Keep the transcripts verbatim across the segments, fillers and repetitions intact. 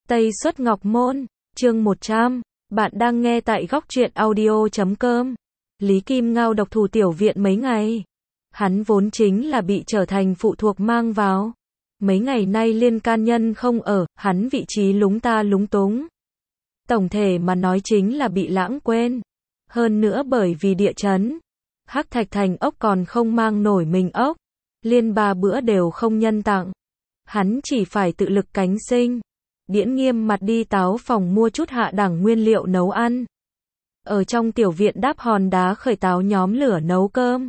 Tây Xuất Ngọc Môn, chương một trăm, bạn đang nghe tại góc truyện audio chấm com. Lý Kim Ngao độc thủ tiểu viện mấy ngày. Hắn vốn chính là bị trở thành phụ thuộc mang vào. Mấy ngày nay Liên can nhân không ở, hắn vị trí lúng ta lúng túng. Tổng thể mà nói chính là bị lãng quên. Hơn nữa bởi vì địa chấn, Hắc Thạch Thành ốc còn không mang nổi mình ốc. Liên ba bữa đều không nhân tặng. Hắn chỉ phải tự lực cánh sinh. Điễn nghiêm mặt đi táo phòng mua chút hạ đẳng nguyên liệu nấu ăn. Ở trong tiểu viện đáp hòn đá khởi táo nhóm lửa nấu cơm.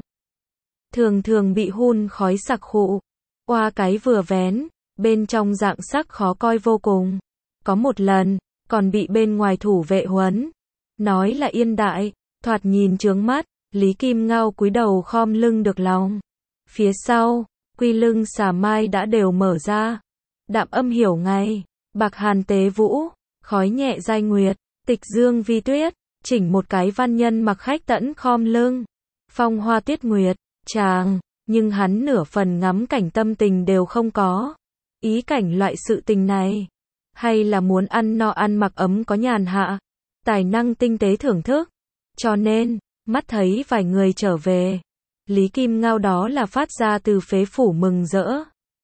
Thường thường bị hun khói sặc khụ. Qua cái vừa vén, bên trong dạng sắc khó coi vô cùng. Có một lần, còn bị bên ngoài thủ vệ huấn. Nói là yên đại, thoạt nhìn chướng mắt, Lý Kim Ngao cúi đầu khom lưng được lòng. Phía sau, quy lưng xà mai đã đều mở ra. Đạm âm hiểu ngay. Bạc hàn tế vũ, khói nhẹ giai nguyệt, tịch dương vi tuyết, chỉnh một cái văn nhân mặc khách tẫn khom lưng. Phong hoa tuyết nguyệt, chàng, nhưng hắn nửa phần ngắm cảnh tâm tình đều không có. Ý cảnh loại sự tình này, hay là muốn ăn no ăn mặc ấm có nhàn hạ, tài năng tinh tế thưởng thức. Cho nên, mắt thấy vài người trở về, Lý Kim Ngao đó là phát ra từ phế phủ mừng rỡ.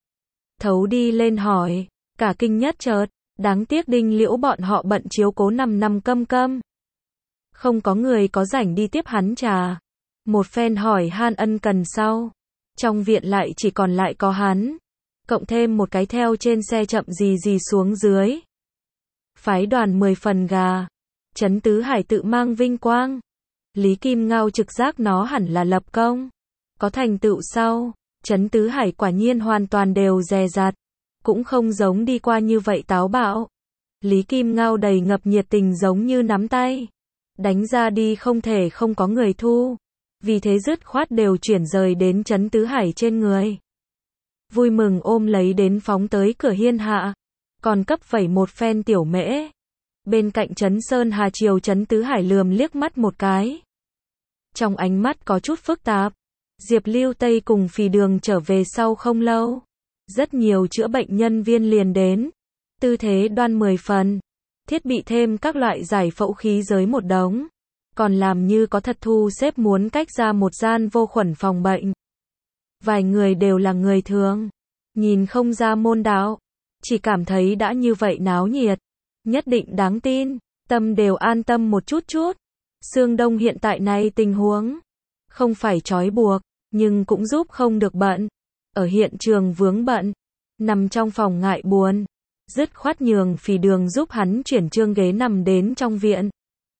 Thấu đi lên hỏi. Cả kinh nhất chợt, đáng tiếc Đinh Liễu bọn họ bận chiếu cố năm năm câm câm. Không có người có rảnh đi tiếp hắn trà. Một phen hỏi han ân cần sau. Trong viện lại chỉ còn lại có hắn. Cộng thêm một cái theo trên xe chậm gì gì xuống dưới. Phái đoàn mười phần gà. Trấn Tứ Hải tự mang vinh quang. Lý Kim Ngao trực giác nó hẳn là lập công. Có thành tựu sau, Trấn Tứ Hải quả nhiên hoàn toàn đều dè dặt. Cũng không giống đi qua như vậy táo bạo. Lý Kim Ngao đầy ngập nhiệt tình giống như nắm tay. Đánh ra đi không thể không có người thu. Vì thế dứt khoát đều chuyển rời đến Trấn Tứ Hải trên người. Vui mừng ôm lấy đến phóng tới cửa hiên hạ. Còn cấp vẩy một phen tiểu mễ. Bên cạnh Trấn Sơn Hà Triều Trấn Tứ Hải lườm liếc mắt một cái. Trong ánh mắt có chút phức tạp. Diệp Lưu Tây cùng Phì Đường trở về sau không lâu. Rất nhiều chữa bệnh nhân viên liền đến. Tư thế đoan mười phần. Thiết bị thêm các loại giải phẫu khí giới một đống. Còn làm như có thật thu xếp muốn cách ra một gian vô khuẩn phòng bệnh. Vài người đều là người thường. Nhìn không ra môn đạo. Chỉ cảm thấy đã như vậy náo nhiệt. Nhất định đáng tin. Tâm đều an tâm một chút chút. Sương Đông hiện tại này tình huống. Không phải trói buộc. Nhưng cũng giúp không được bận. Ở hiện trường vướng bận, nằm trong phòng ngại buồn, dứt khoát nhường Phì Đường giúp hắn chuyển chương ghế nằm đến trong viện.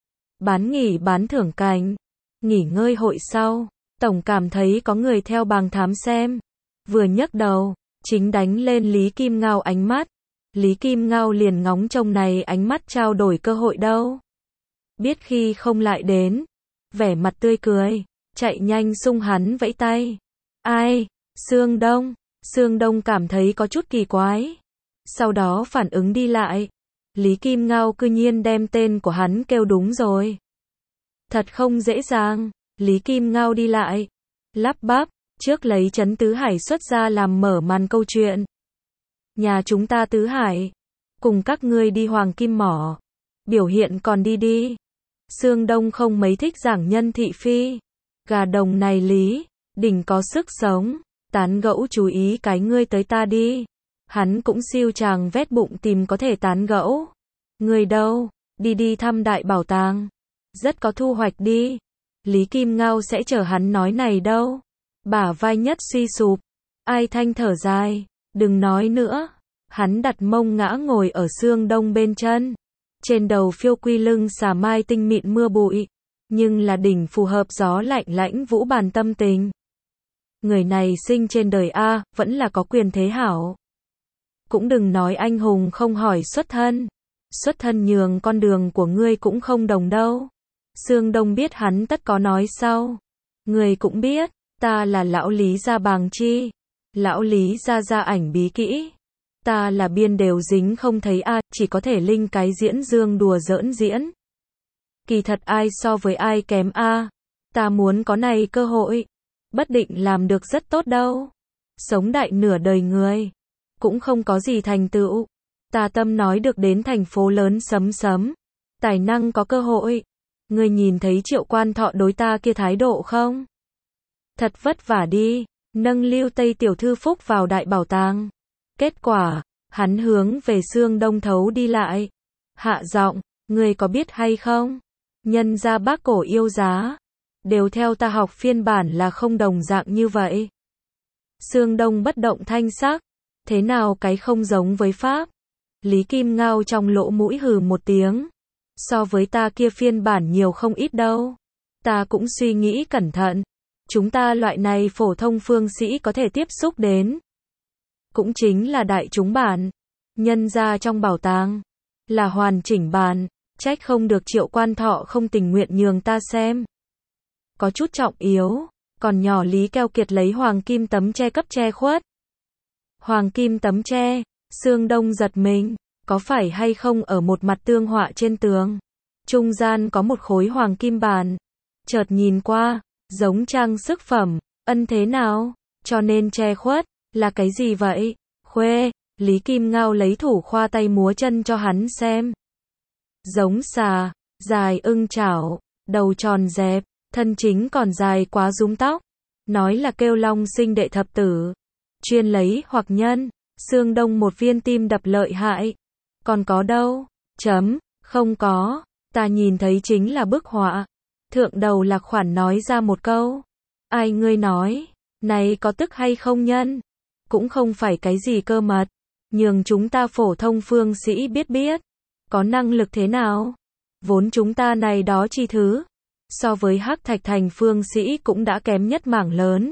Bán nghỉ bán thưởng cảnh, nghỉ ngơi hội sau, tổng cảm thấy có người theo bàng thám xem. Vừa nhấc đầu, chính đánh lên Lý Kim Ngao ánh mắt. Lý Kim Ngao liền ngóng trông này ánh mắt trao đổi cơ hội đâu. Biết khi không lại đến, vẻ mặt tươi cười, chạy nhanh xung hắn vẫy tay. Ai? Sương Đông, Sương Đông cảm thấy có chút kỳ quái. Sau đó phản ứng đi lại. Lý Kim Ngao cư nhiên đem tên của hắn kêu đúng rồi. Thật không dễ dàng. Lý Kim Ngao đi lại. Lắp bắp, trước lấy Trấn Tứ Hải xuất ra làm mở màn câu chuyện. Nhà chúng ta Tứ Hải. Cùng các ngươi đi Hoàng Kim Mỏ. Biểu hiện còn đi đi. Sương Đông không mấy thích giảng nhân thị phi. Gà đồng này Lý, đỉnh có sức sống. Tán gẫu chú ý cái ngươi tới ta đi. Hắn cũng siêu chàng vét bụng tìm có thể tán gẫu. Ngươi đâu? Đi đi thăm đại bảo tàng. Rất có thu hoạch đi. Lý Kim Ngao sẽ chờ hắn nói này đâu. Bả vai nhất suy sụp. Ai thanh thở dài. Đừng nói nữa. Hắn đặt mông ngã ngồi ở Sương Đông bên chân. Trên đầu phiêu quy lưng xà mai tinh mịn mưa bụi. Nhưng là đỉnh phù hợp gió lạnh lãnh vũ bàn tâm tình. Người này sinh trên đời A, vẫn là có quyền thế hảo. Cũng đừng nói anh hùng không hỏi xuất thân. Xuất thân nhường con đường của ngươi cũng không đồng đâu. Sương Đông biết hắn tất có nói sau. Người cũng biết, ta là lão Lý gia bàng chi. Lão Lý gia gia ảnh bí kỹ. Ta là biên đều dính không thấy A, chỉ có thể linh cái diễn dương đùa giỡn diễn. Kỳ thật ai so với ai kém A. Ta muốn có này cơ hội. Bất định làm được rất tốt đâu. Sống đại nửa đời người. Cũng không có gì thành tựu. Ta tâm nói được đến thành phố lớn sấm sấm. Tài năng có cơ hội. Ngươi nhìn thấy Triệu Quan Thọ đối ta kia thái độ không? Thật vất vả đi, nâng Lưu Tây tiểu thư phúc vào đại bảo tàng. Kết quả, hắn hướng về Sương Đông thấu đi lại. Hạ giọng, ngươi có biết hay không? Nhân gia bác cổ yêu giá. Đều theo ta học phiên bản là không đồng dạng như vậy. Sương Đông bất động thanh sắc. Thế nào cái không giống với Pháp? Lý Kim Ngao trong lỗ mũi hừ một tiếng. So với ta kia phiên bản nhiều không ít đâu. Ta cũng suy nghĩ cẩn thận. Chúng ta loại này phổ thông phương sĩ có thể tiếp xúc đến. Cũng chính là đại chúng bản. Nhân ra trong bảo tàng. Là hoàn chỉnh bản. Trách không được Triệu Quan Thọ không tình nguyện nhường ta xem. Có chút trọng yếu. Còn nhỏ Lý keo kiệt lấy hoàng kim tấm che cấp che khuất. Hoàng kim tấm che. Sương Đông giật mình. Có phải hay không ở một mặt tương họa trên tường? Trung gian có một khối hoàng kim bàn. Chợt nhìn qua, giống trang sức phẩm. Ân thế nào? Cho nên che khuất. Là cái gì vậy? Khuê. Lý Kim Ngao lấy thủ khoa tay múa chân cho hắn xem. Giống xà. Dài ưng chảo. Đầu tròn dẹp. Thân chính còn dài quá rúng tóc. Nói là kêu long sinh đệ thập tử. Chuyên lấy hoặc nhân. Sương Đông một viên tim đập lợi hại. Còn có đâu? Chấm. Không có. Ta nhìn thấy chính là bức họa. Thượng đầu Lạc Khoản nói ra một câu. Ai ngươi nói? Này có tức hay không nhân? Cũng không phải cái gì cơ mật. Nhường chúng ta phổ thông phương sĩ biết biết. Có năng lực thế nào? Vốn chúng ta này đó chi thứ. So với Hắc Thạch Thành phương sĩ cũng đã kém nhất mảng lớn.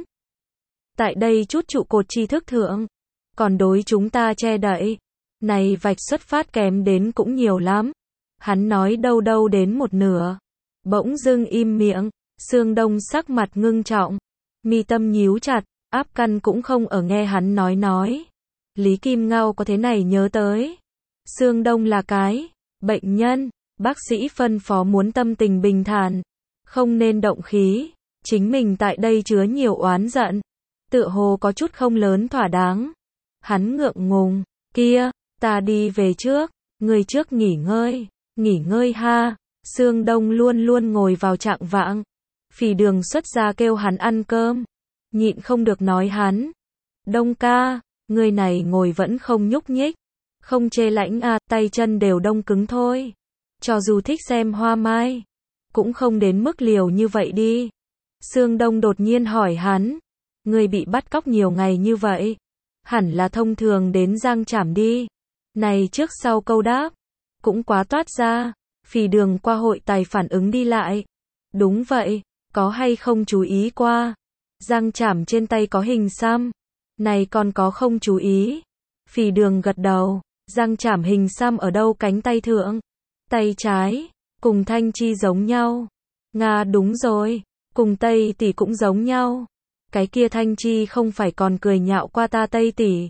Tại đây chút trụ cột tri thức thượng. Còn đối chúng ta che đậy. Này vạch xuất phát kém đến cũng nhiều lắm. Hắn nói đâu đâu đến một nửa. Bỗng dưng im miệng. Sương Đông sắc mặt ngưng trọng. Mi tâm nhíu chặt. Áp căn cũng không ở nghe hắn nói nói. Lý Kim Ngao có thế này nhớ tới. Sương Đông là cái bệnh nhân. Bác sĩ phân phó muốn tâm tình bình thản. Không nên động khí. Chính mình tại đây chứa nhiều oán giận. Tựa hồ có chút không lớn thỏa đáng. Hắn ngượng ngùng. Kia, ta đi về trước. Người trước nghỉ ngơi. Nghỉ ngơi ha. Sương Đông luôn luôn ngồi vào trạng vạng. Phỉ Đường xuất ra kêu hắn ăn cơm. Nhịn không được nói hắn. Đông ca, người này ngồi vẫn không nhúc nhích. Không chê lãnh à, tay chân đều đông cứng thôi. Cho dù thích xem hoa mai. Cũng không đến mức liều như vậy đi. Sương Đông đột nhiên hỏi hắn. Người bị bắt cóc nhiều ngày như vậy. Hẳn là thông thường đến giang trảm đi. Này trước sau câu đáp. Cũng quá toát ra. Phỉ Đường qua hội tài phản ứng đi lại. Đúng vậy. Có hay không chú ý qua. Giang trảm trên tay có hình xăm. Này còn có không chú ý. Phỉ Đường gật đầu. Giang trảm hình xăm ở đâu cánh tay thượng. Tay trái. Cùng Thanh Chi giống nhau. Nga đúng rồi. Cùng Tây tỷ cũng giống nhau. Cái kia Thanh Chi không phải còn cười nhạo qua ta Tây tỷ.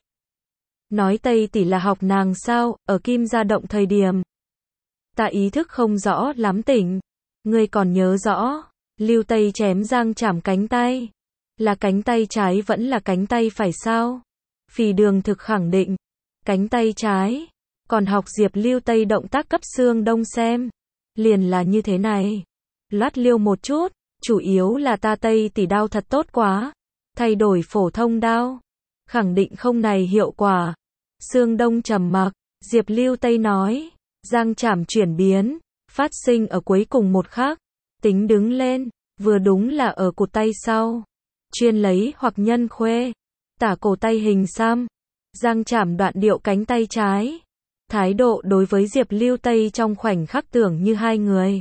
Nói Tây tỷ là học nàng sao, ở Kim Gia Động thời điểm. Ta ý thức không rõ lắm tỉnh. Ngươi còn nhớ rõ. Lưu Tây chém Giang Trảm cánh tay. Là cánh tay trái vẫn là cánh tay phải sao? Phỉ Đường thực khẳng định. Cánh tay trái. Còn học Diệp Lưu Tây động tác cấp Sương Đông xem. Liền là như thế này. Loát liêu một chút. Chủ yếu là ta Tây tỷ đao thật tốt quá. Thay đổi phổ thông đao. Khẳng định không này hiệu quả. Sương Đông trầm mặc. Diệp Lưu Tây nói. Giang Trảm chuyển biến. Phát sinh ở cuối cùng một khắc. Tính đứng lên. Vừa đúng là ở cụt tay sau. Chuyên lấy hoặc nhân khuê. Tả cổ tay hình xăm. Giang Trảm đoạn điệu cánh tay trái. Thái độ đối với Diệp Lưu Tây trong khoảnh khắc tưởng như hai người.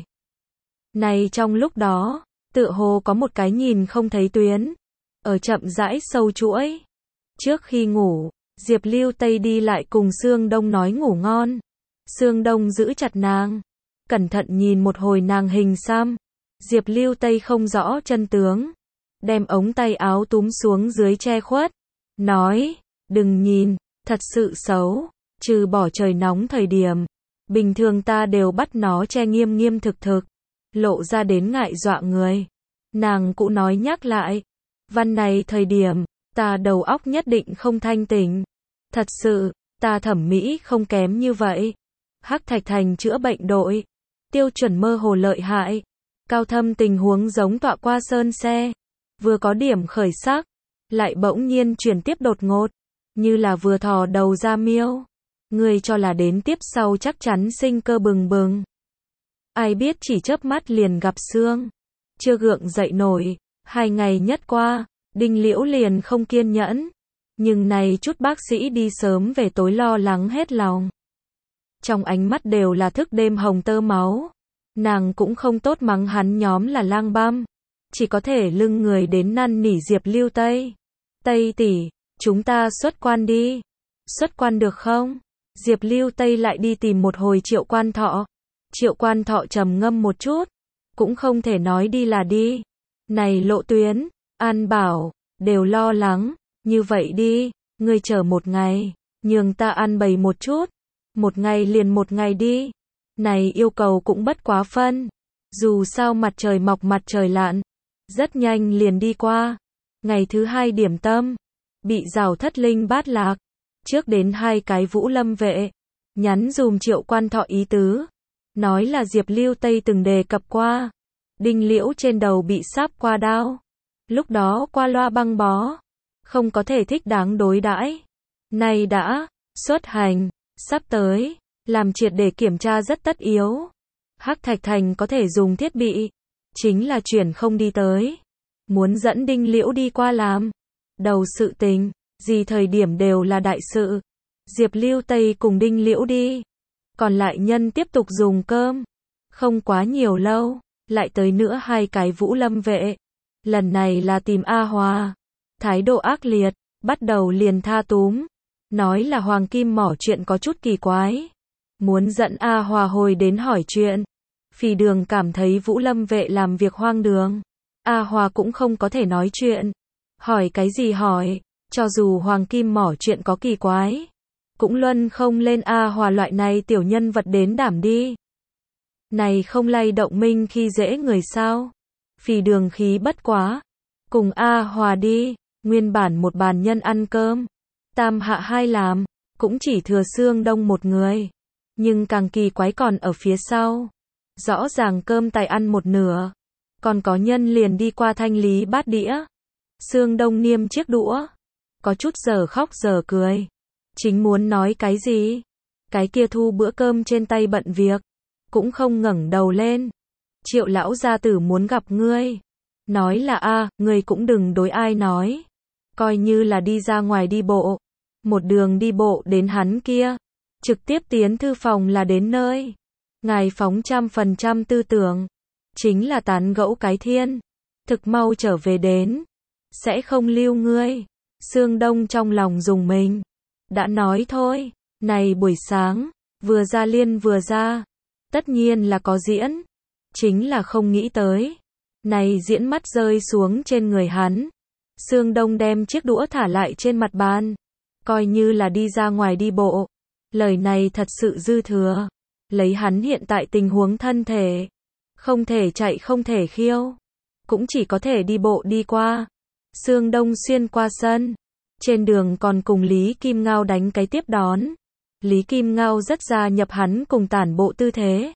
Này trong lúc đó. Tựa hồ có một cái nhìn không thấy tuyến. Ở chậm rãi sâu chuỗi. Trước khi ngủ. Diệp Lưu Tây đi lại cùng Sương Đông nói ngủ ngon. Sương Đông giữ chặt nàng. Cẩn thận nhìn một hồi nàng hình xăm. Diệp Lưu Tây không rõ chân tướng. Đem ống tay áo túm xuống dưới che khuất. Nói. Đừng nhìn. Thật sự xấu. Trừ bỏ trời nóng thời điểm. Bình thường ta đều bắt nó che nghiêm nghiêm thực thực. Lộ ra đến ngại dọa người. Nàng cũng nói nhắc lại. Văn này thời điểm. Ta đầu óc nhất định không thanh tỉnh. Thật sự. Ta thẩm mỹ không kém như vậy. Hắc Thạch Thành chữa bệnh đội. Tiêu chuẩn mơ hồ lợi hại. Cao thâm tình huống giống tọa qua sơn xe. Vừa có điểm khởi sắc, lại bỗng nhiên chuyển tiếp đột ngột. Như là vừa thò đầu ra miêu. Người cho là đến tiếp sau chắc chắn sinh cơ bừng bừng. Ai biết chỉ chớp mắt liền gặp xương. Chưa gượng dậy nổi. Hai ngày nhất qua, Đinh Liễu liền không kiên nhẫn. Nhưng này chút bác sĩ đi sớm về tối lo lắng hết lòng. Trong ánh mắt đều là thức đêm hồng tơ máu. Nàng cũng không tốt mắng hắn nhóm là lang băm. Chỉ có thể lưng người đến năn nỉ Diệp Lưu Tây. Tây tỷ, chúng ta xuất quan đi. Xuất quan được không? Diệp Lưu Tây lại đi tìm một hồi Triệu Quan Thọ. Triệu Quan Thọ trầm ngâm một chút. Cũng không thể nói đi là đi. Này Lộ Tuyến, An Bảo, đều lo lắng. Như vậy đi, ngươi chờ một ngày. Nhường ta ăn bầy một chút. Một ngày liền một ngày đi. Này yêu cầu cũng bất quá phân. Dù sao mặt trời mọc mặt trời lặn. Rất nhanh liền đi qua. Ngày thứ hai điểm tâm. Bị rào thất linh bát lạc. Trước đến hai cái Vũ Lâm vệ. Nhắn dùm Triệu Quan Thọ ý tứ. Nói là Diệp Lưu Tây từng đề cập qua. Đinh Liễu trên đầu bị sáp qua đao. Lúc đó qua loa băng bó. Không có thể thích đáng đối đãi. Nay đã xuất hành. Sắp tới. Làm triệt để kiểm tra rất tất yếu. Hắc Thạch Thành có thể dùng thiết bị. Chính là chuyển không đi tới. Muốn dẫn Đinh Liễu đi qua làm. Đầu sự tình. Gì thời điểm đều là đại sự. Diệp Lưu Tây cùng Đinh Liễu đi. Còn lại nhân tiếp tục dùng cơm. Không quá nhiều lâu. Lại tới nữa hai cái Vũ Lâm vệ. Lần này là tìm A Hòa. Thái độ ác liệt. Bắt đầu liền tha túm. Nói là Hoàng Kim Mỏ chuyện có chút kỳ quái. Muốn dẫn A Hòa hồi đến hỏi chuyện. Phì Đường cảm thấy Vũ Lâm vệ làm việc hoang đường. A Hòa cũng không có thể nói chuyện. Hỏi cái gì hỏi. Cho dù Hoàng Kim Mỏ chuyện có kỳ quái. Cũng luân không lên A Hòa loại này tiểu nhân vật đến đảm đi. Này không lay động minh khi dễ người sao. Phì Đường khí bất quá. Cùng A Hòa đi. Nguyên bản một bàn nhân ăn cơm. Tam hạ hai làm. Cũng chỉ thừa Sương Đông một người. Nhưng càng kỳ quái còn ở phía sau. Rõ ràng cơm tài ăn một nửa. Còn có nhân liền đi qua thanh lý bát đĩa. Sương Đông niêm chiếc đũa. Có chút giờ khóc giờ cười. Chính muốn nói cái gì. Cái kia thu bữa cơm trên tay bận việc. Cũng không ngẩng đầu lên. Triệu lão gia tử muốn gặp ngươi. Nói là a, ngươi cũng đừng đối ai nói. Coi như là đi ra ngoài đi bộ. Một đường đi bộ đến hắn kia. Trực tiếp tiến thư phòng là đến nơi. Ngài phóng trăm phần trăm tư tưởng. Chính là tán gẫu cái thiên. Thực mau trở về đến. Sẽ không lưu ngươi. Sương Đông trong lòng dùng mình. Đã nói thôi. Này buổi sáng. Vừa ra liên vừa ra. Tất nhiên là có diễn. Chính là không nghĩ tới. Này diễn mắt rơi xuống trên người hắn. Sương Đông đem chiếc đũa thả lại trên mặt bàn. Coi như là đi ra ngoài đi bộ. Lời này thật sự dư thừa. Lấy hắn hiện tại tình huống thân thể. Không thể chạy không thể khiêu. Cũng chỉ có thể đi bộ đi qua. Sương Đông xuyên qua sân. Trên đường còn cùng Lý Kim Ngao đánh cái tiếp đón. Lý Kim Ngao rất gia nhập hắn cùng tản bộ tư thế.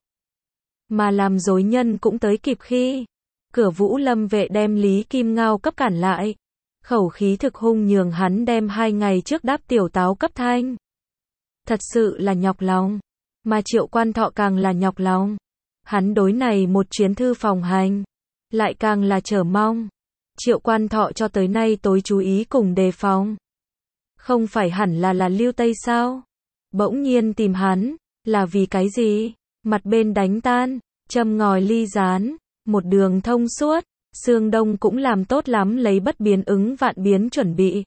Mà làm dối nhân cũng tới kịp khi. Cửa Vũ Lâm vệ đem Lý Kim Ngao cấp cản lại. Khẩu khí thực hung nhường hắn đem hai ngày trước đáp tiểu táo cấp thanh. Thật sự là nhọc lòng. Mà Triệu Quan Thọ càng là nhọc lòng. Hắn đối này một chuyến thư phòng hành. Lại càng là chờ mong. Triệu Quan Thọ cho tới nay tối chú ý cùng đề phòng. Không phải hẳn là là Lưu Tây sao? Bỗng nhiên tìm hắn. Là vì cái gì? Mặt bên đánh tan. Châm ngòi ly gián. Một đường thông suốt. Sương Đông cũng làm tốt lắm lấy bất biến ứng vạn biến chuẩn bị.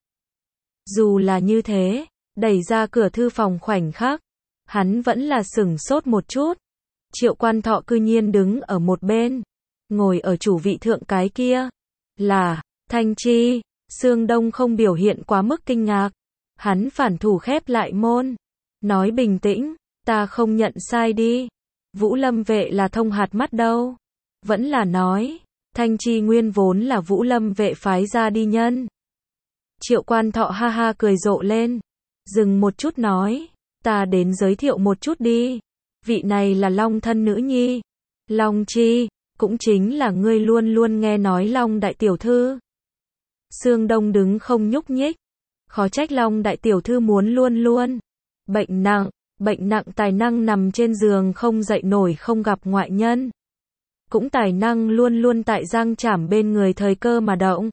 Dù là như thế. Đẩy ra cửa thư phòng khoảnh khắc. Hắn vẫn là sửng sốt một chút. Triệu Quan Thọ cư nhiên đứng ở một bên. Ngồi ở chủ vị thượng cái kia. Là, Thanh Chi. Sương Đông không biểu hiện quá mức kinh ngạc. Hắn phản thủ khép lại môn. Nói bình tĩnh. Ta không nhận sai đi. Vũ Lâm vệ là thông hạt mắt đâu. Vẫn là nói. Thanh Chi nguyên vốn là Vũ Lâm vệ phái ra đi nhân. Triệu Quan Thọ ha ha cười rộ lên. Dừng một chút nói, ta đến giới thiệu một chút đi. Vị này là Long thân nữ nhi. Long Chi, cũng chính là ngươi luôn luôn nghe nói Long đại tiểu thư. Sương Đông đứng không nhúc nhích. Khó trách Long đại tiểu thư muốn luôn luôn. Bệnh nặng, bệnh nặng tài năng nằm trên giường không dậy nổi không gặp ngoại nhân. Cũng tài năng luôn luôn tại giang trảm bên người thời cơ mà động.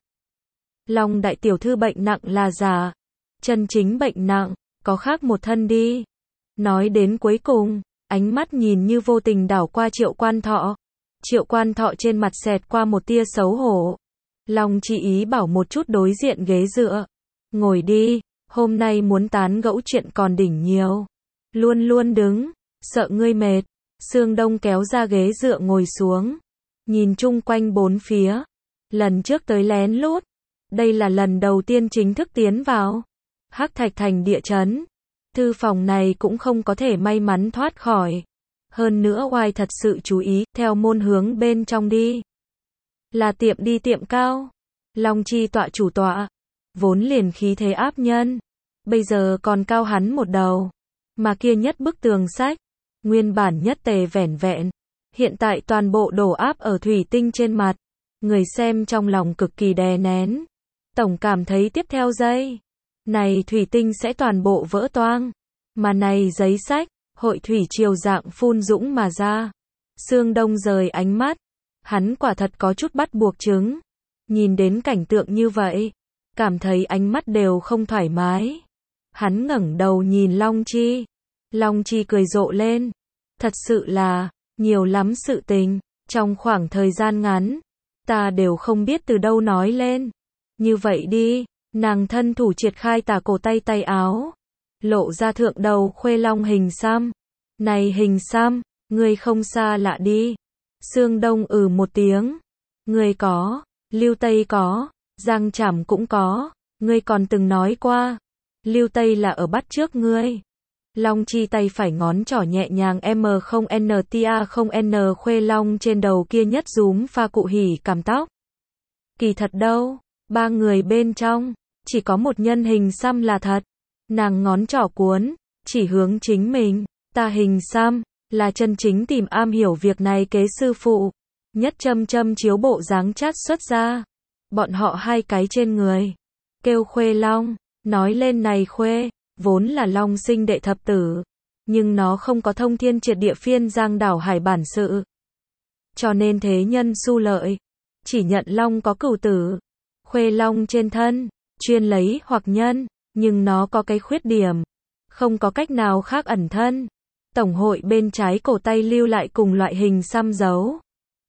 Long đại tiểu thư bệnh nặng là giả. Chân chính bệnh nặng, có khác một thân đi. Nói đến cuối cùng, ánh mắt nhìn như vô tình đảo qua Triệu Quan Thọ. Triệu Quan Thọ trên mặt xẹt qua một tia xấu hổ. Long Chi ý bảo một chút đối diện ghế dựa. Ngồi đi, hôm nay muốn tán gẫu chuyện còn đỉnh nhiều. Luôn luôn đứng, sợ ngươi mệt. Sương Đông kéo ra ghế dựa ngồi xuống. Nhìn chung quanh bốn phía. Lần trước tới lén lút. Đây là lần đầu tiên chính thức tiến vào Hắc Thạch Thành địa chấn. Thư phòng này cũng không có thể may mắn thoát khỏi. Hơn nữa oai thật sự chú ý, theo môn hướng bên trong đi. Là tiệm đi tiệm cao. Long Chi tọa chủ tọa. Vốn liền khí thế áp nhân. Bây giờ còn cao hắn một đầu. Mà kia nhất bức tường sách. Nguyên bản nhất tề vẻn vẹn. Hiện tại toàn bộ đổ áp ở thủy tinh trên mặt. Người xem trong lòng cực kỳ đè nén. Tổng cảm thấy tiếp theo giây. Này thủy tinh sẽ toàn bộ vỡ toang. Mà này giấy sách, hội thủy triều dạng phun dũng mà ra. Sương Đông rời ánh mắt. Hắn quả thật có chút bắt buộc chứng. Nhìn đến cảnh tượng như vậy. Cảm thấy ánh mắt đều không thoải mái. Hắn ngẩng đầu nhìn Long Chi. Long Chi cười rộ lên. Thật sự là, nhiều lắm sự tình. Trong khoảng thời gian ngắn, ta đều không biết từ đâu nói lên. Như vậy đi, nàng thân thủ triệt khai tà cổ tay tay áo. Lộ ra thượng đầu khuê long hình xăm. Này hình xăm, ngươi không xa lạ đi. Sương Đông ừ một tiếng. Ngươi có, Lưu Tây có, Giang Trảm cũng có. Ngươi còn từng nói qua. Lưu Tây là ở bắt trước ngươi. Long Chi tay phải ngón trỏ nhẹ nhàng M không N T A không N khuê long trên đầu kia nhất rúm pha cụ hỉ cảm tóc. Kỳ thật đâu, ba người bên trong, chỉ có một nhân hình xăm là thật. Nàng ngón trỏ cuốn, chỉ hướng chính mình, ta hình xăm, là chân chính tìm am hiểu việc này kế sư phụ. Nhất châm châm chiếu bộ dáng chát xuất ra. Bọn họ hai cái trên người. Kêu khuê long, nói lên này khuê. Vốn là Long sinh đệ thập tử, nhưng nó không có thông thiên triệt địa phiên giang đảo hải bản sự. Cho nên thế nhân su lợi, chỉ nhận Long có cửu tử. Khuê Long trên thân, chuyên lấy hoặc nhân, nhưng nó có cái khuyết điểm, không có cách nào khác ẩn thân. Tổng hội bên trái cổ tay lưu lại cùng loại hình xăm dấu.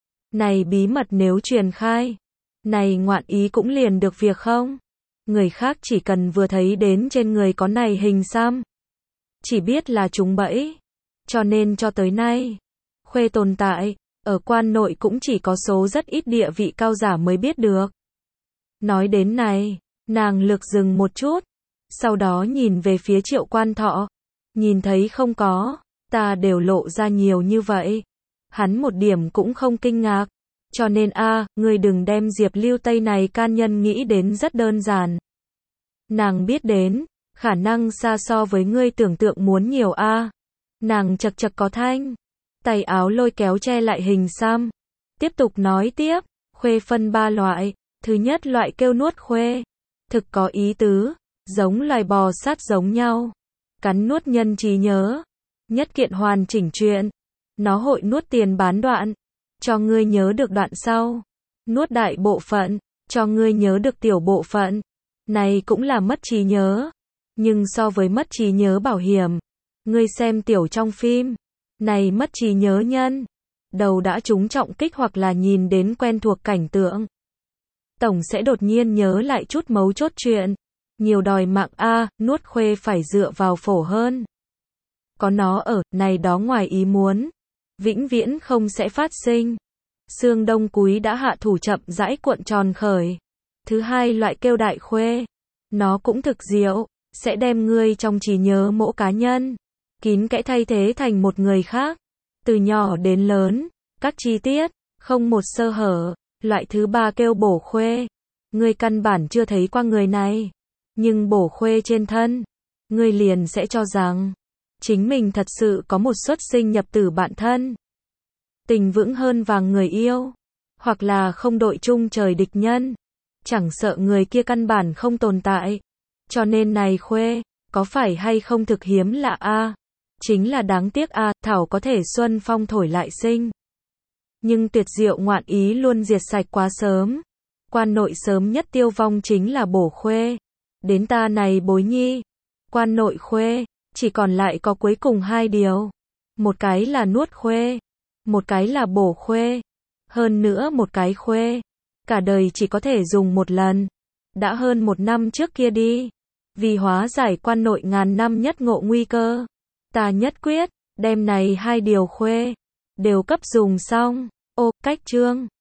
Này bí mật nếu truyền khai, này ngoạn ý cũng liền được việc không? Người khác chỉ cần vừa thấy đến trên người có này hình xăm, chỉ biết là trúng bẫy. Cho nên cho tới nay, khuê tồn tại, ở quan nội cũng chỉ có số rất ít địa vị cao giả mới biết được. Nói đến này, nàng lược dừng một chút, sau đó nhìn về phía Triệu Quan Thọ, nhìn thấy không có, ta đều lộ ra nhiều như vậy. Hắn một điểm cũng không kinh ngạc. Cho nên a, à, ngươi đừng đem Diệp Lưu Tây này can nhân nghĩ đến rất đơn giản. Nàng biết đến, khả năng xa so với ngươi tưởng tượng muốn nhiều a. À. Nàng chật chật có thanh, tay áo lôi kéo che lại hình xăm. Tiếp tục nói tiếp, khuê phân ba loại, thứ nhất loại kêu nuốt khuê, thực có ý tứ, giống loài bò sát giống nhau, cắn nuốt nhân trí nhớ, nhất kiện hoàn chỉnh chuyện, nó hội nuốt tiền bán đoạn. Cho ngươi nhớ được đoạn sau, nuốt đại bộ phận, cho ngươi nhớ được tiểu bộ phận. Này cũng là mất trí nhớ. Nhưng so với mất trí nhớ bảo hiểm, ngươi xem tiểu trong phim, này mất trí nhớ nhân, đầu đã trúng trọng kích hoặc là nhìn đến quen thuộc cảnh tượng, tổng sẽ đột nhiên nhớ lại chút mấu chốt chuyện. Nhiều đòi mạng a, nuốt khuê phải dựa vào phổ hơn. Có nó ở, này đó ngoài ý muốn, vĩnh viễn không sẽ phát sinh. Sương Đông cúi đã hạ thủ chậm rãi cuộn tròn khởi. Thứ hai loại kêu đại khuê, nó cũng thực diệu, sẽ đem ngươi trong trí nhớ mỗi cá nhân, kín kẽ thay thế thành một người khác. Từ nhỏ đến lớn, các chi tiết, không một sơ hở. Loại thứ ba kêu bổ khuê, ngươi căn bản chưa thấy qua người này, nhưng bổ khuê trên thân, ngươi liền sẽ cho rằng chính mình thật sự có một xuất sinh nhập tử bạn thân, tình vững hơn vàng người yêu, hoặc là không đội chung trời địch nhân, chẳng sợ người kia căn bản không tồn tại. Cho nên này khuê, có phải hay không thực hiếm lạ a? Chính là đáng tiếc a, thảo có thể xuân phong thổi lại sinh. Nhưng tuyệt diệu ngoạn ý luôn diệt sạch quá sớm. Quan nội sớm nhất tiêu vong chính là bổ khuê. Đến ta này bối nhi, quan nội khuê, chỉ còn lại có cuối cùng hai điều. Một cái là nuốt khuê, một cái là bổ khuê. Hơn nữa một cái khuê, cả đời chỉ có thể dùng một lần. Đã hơn một năm trước kia đi. Vì hóa giải quan nội ngàn năm nhất ngộ nguy cơ, ta nhất quyết, đem này hai điều khuê, đều cấp dùng xong. Ô, cách chương.